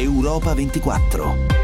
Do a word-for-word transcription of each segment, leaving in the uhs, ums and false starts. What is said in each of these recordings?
Europa ventiquattro.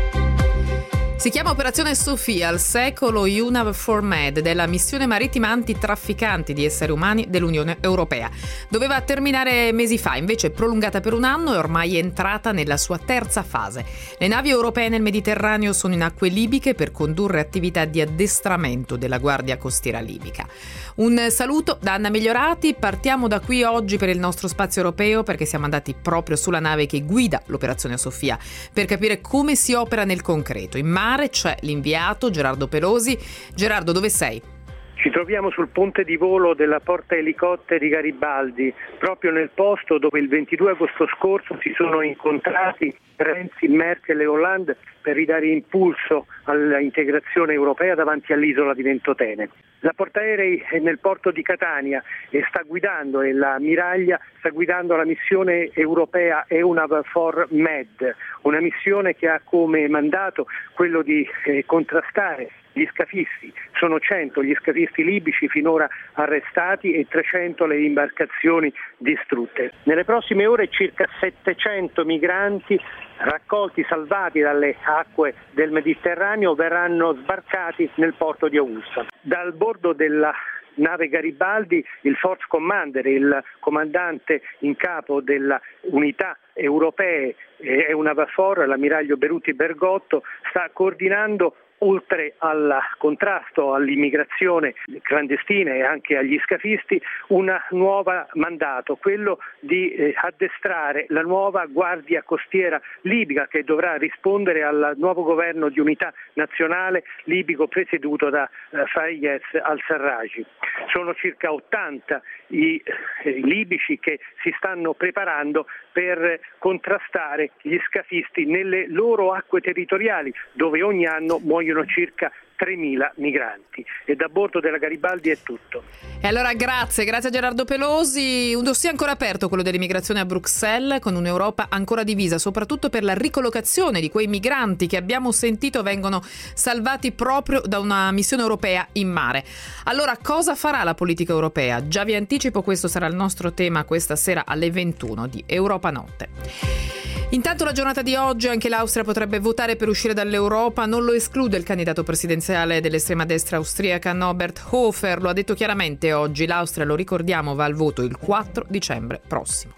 Si chiama Operazione Sofia, al secolo U N A V four Med, della missione marittima antitrafficanti di esseri umani dell'Unione Europea. Doveva terminare mesi fa, invece prolungata per un anno e ormai è entrata nella sua terza fase. Le navi europee nel Mediterraneo sono in acque libiche per condurre attività di addestramento della Guardia Costiera libica. Un saluto da Anna Migliorati, partiamo da qui oggi per il nostro spazio europeo perché siamo andati proprio sulla nave che guida l'Operazione Sofia per capire come si opera nel concreto. In mare c'è l'inviato Gerardo Pelosi. Gerardo, dove sei? Ci troviamo sul ponte di volo della porta elicotteri Garibaldi, proprio nel posto dove il ventidue agosto scorso si sono incontrati Renzi, Merkel e Hollande per ridare impulso all'integrazione europea davanti all'isola di Ventotene. La portaerei è nel porto di Catania e sta guidando, e la Miraglia sta guidando la missione europea E U N A V four Med, una missione che ha come mandato quello di eh, contrastare gli scafisti. Sono cento gli scafisti libici finora arrestati e trecento le imbarcazioni distrutte. Nelle prossime ore circa settecento migranti raccolti, salvati dalle acque del Mediterraneo, verranno sbarcati nel porto di Augusta. Dal bordo della nave Garibaldi il Force Commander, il comandante in capo delle unità europee E U N A V four, l'ammiraglio Beruti Bergotto, sta coordinando, oltre al contrasto all'immigrazione clandestina e anche agli scafisti, un nuovo mandato, quello di eh, addestrare la nuova Guardia Costiera libica che dovrà rispondere al nuovo governo di unità nazionale libico presieduto da eh, Fayez al-Sarraj. Sono circa ottanta i eh, libici che si stanno preparando per contrastare gli scafisti nelle loro acque territoriali, dove ogni anno muoiono circa tremila migranti. E da bordo della Garibaldi è tutto. E allora grazie, grazie a Gerardo Pelosi. Un dossier ancora aperto, quello dell'immigrazione a Bruxelles, con un'Europa ancora divisa, soprattutto per la ricollocazione di quei migranti che abbiamo sentito vengono salvati proprio da una missione europea in mare. Allora cosa farà la politica europea? Già vi anticipo, questo sarà il nostro tema questa sera alle ventuno di Europa Notte. Intanto la giornata di oggi anche l'Austria potrebbe votare per uscire dall'Europa, non lo esclude il candidato presidenziale dell'estrema destra austriaca Norbert Hofer, lo ha detto chiaramente oggi. L'Austria, lo ricordiamo, va al voto il quattro dicembre prossimo.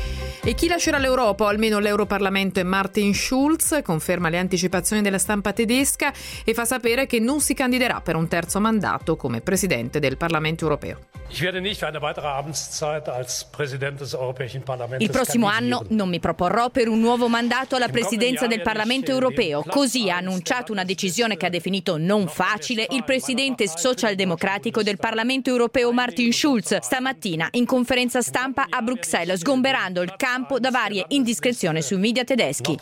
E chi lascerà l'Europa, o almeno l'Europarlamento, è Martin Schulz, conferma le anticipazioni della stampa tedesca e fa sapere che non si candiderà per un terzo mandato come presidente del Parlamento europeo. Il prossimo anno non mi proporrò per un nuovo mandato alla presidenza del Parlamento europeo. Così ha annunciato una decisione che ha definito non facile il presidente socialdemocratico del Parlamento europeo Martin Schulz stamattina in conferenza stampa a Bruxelles, sgomberando il campo da varie indiscrezioni sui media tedeschi.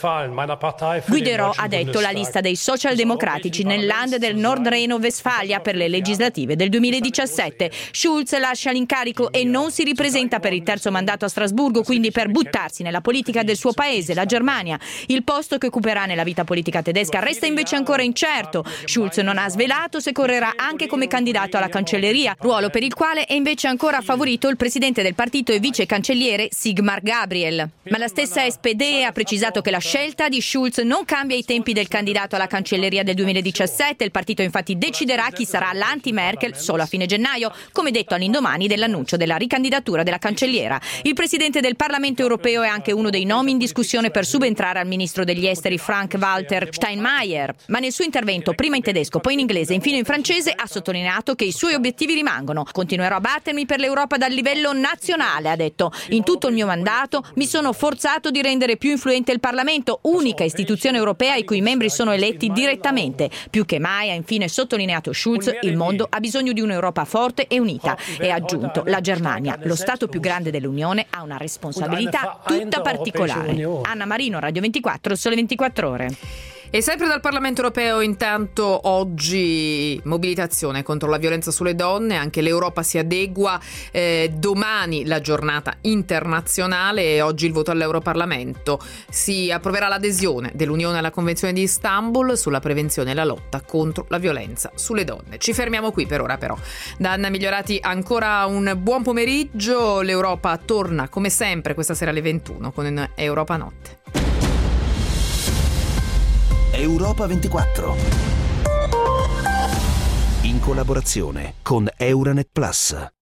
Guiderò, ha detto, la lista dei socialdemocratici nel Land del Nord Reno-Westfalia per le legislative del duemiladiciassette. Schulz lascia l'incarico e non si ripresenta per il terzo mandato a Strasburgo, quindi per buttarsi nella politica del suo paese, la Germania. Il posto che occuperà nella vita politica tedesca resta invece ancora incerto. Schulz non ha svelato se correrà anche come candidato alla cancelleria, ruolo per il quale è invece ancora favorito il presidente del partito e vice cancelliere Sigmar Gabriel. Ma la stessa S P D ha precisato che la scelta di Schulz non cambia i tempi del candidato alla cancelleria del duemiladiciassette. Il partito infatti deciderà chi sarà l'anti-Merkel solo a fine gennaio, come detto all'indomani dell'annuncio della ricandidatura della cancelliera. Il presidente del Parlamento europeo è anche uno dei nomi in discussione per subentrare al ministro degli esteri Frank-Walter Steinmeier. Ma nel suo intervento, prima in tedesco, poi in inglese e infine in francese, ha sottolineato che i suoi obiettivi rimangono. Continuerò a battermi per l'Europa dal livello nazionale, ha detto. In tutto il mio mandato mi sono forzato di rendere più influente il Parlamento, unica istituzione europea i cui membri sono eletti direttamente. Più che mai, ha infine sottolineato Schulz, il mondo ha bisogno di un'Europa forte e unita. E ha aggiunto, la Germania, lo Stato più grande dell'Unione, ha una responsabilità tutta particolare. Anna Marino, Radio ventiquattro, Sole ventiquattro Ore. E sempre dal Parlamento europeo, intanto, oggi mobilitazione contro la violenza sulle donne, anche l'Europa si adegua, eh, domani la giornata internazionale e oggi il voto all'Europarlamento. Si approverà l'adesione dell'Unione alla Convenzione di Istanbul sulla prevenzione e la lotta contro la violenza sulle donne. Ci fermiamo qui per ora però. Da Anna Migliorati ancora un buon pomeriggio, l'Europa torna come sempre questa sera alle ventuno con Europa Notte. Europa ventiquattro. In collaborazione con Euranet Plus.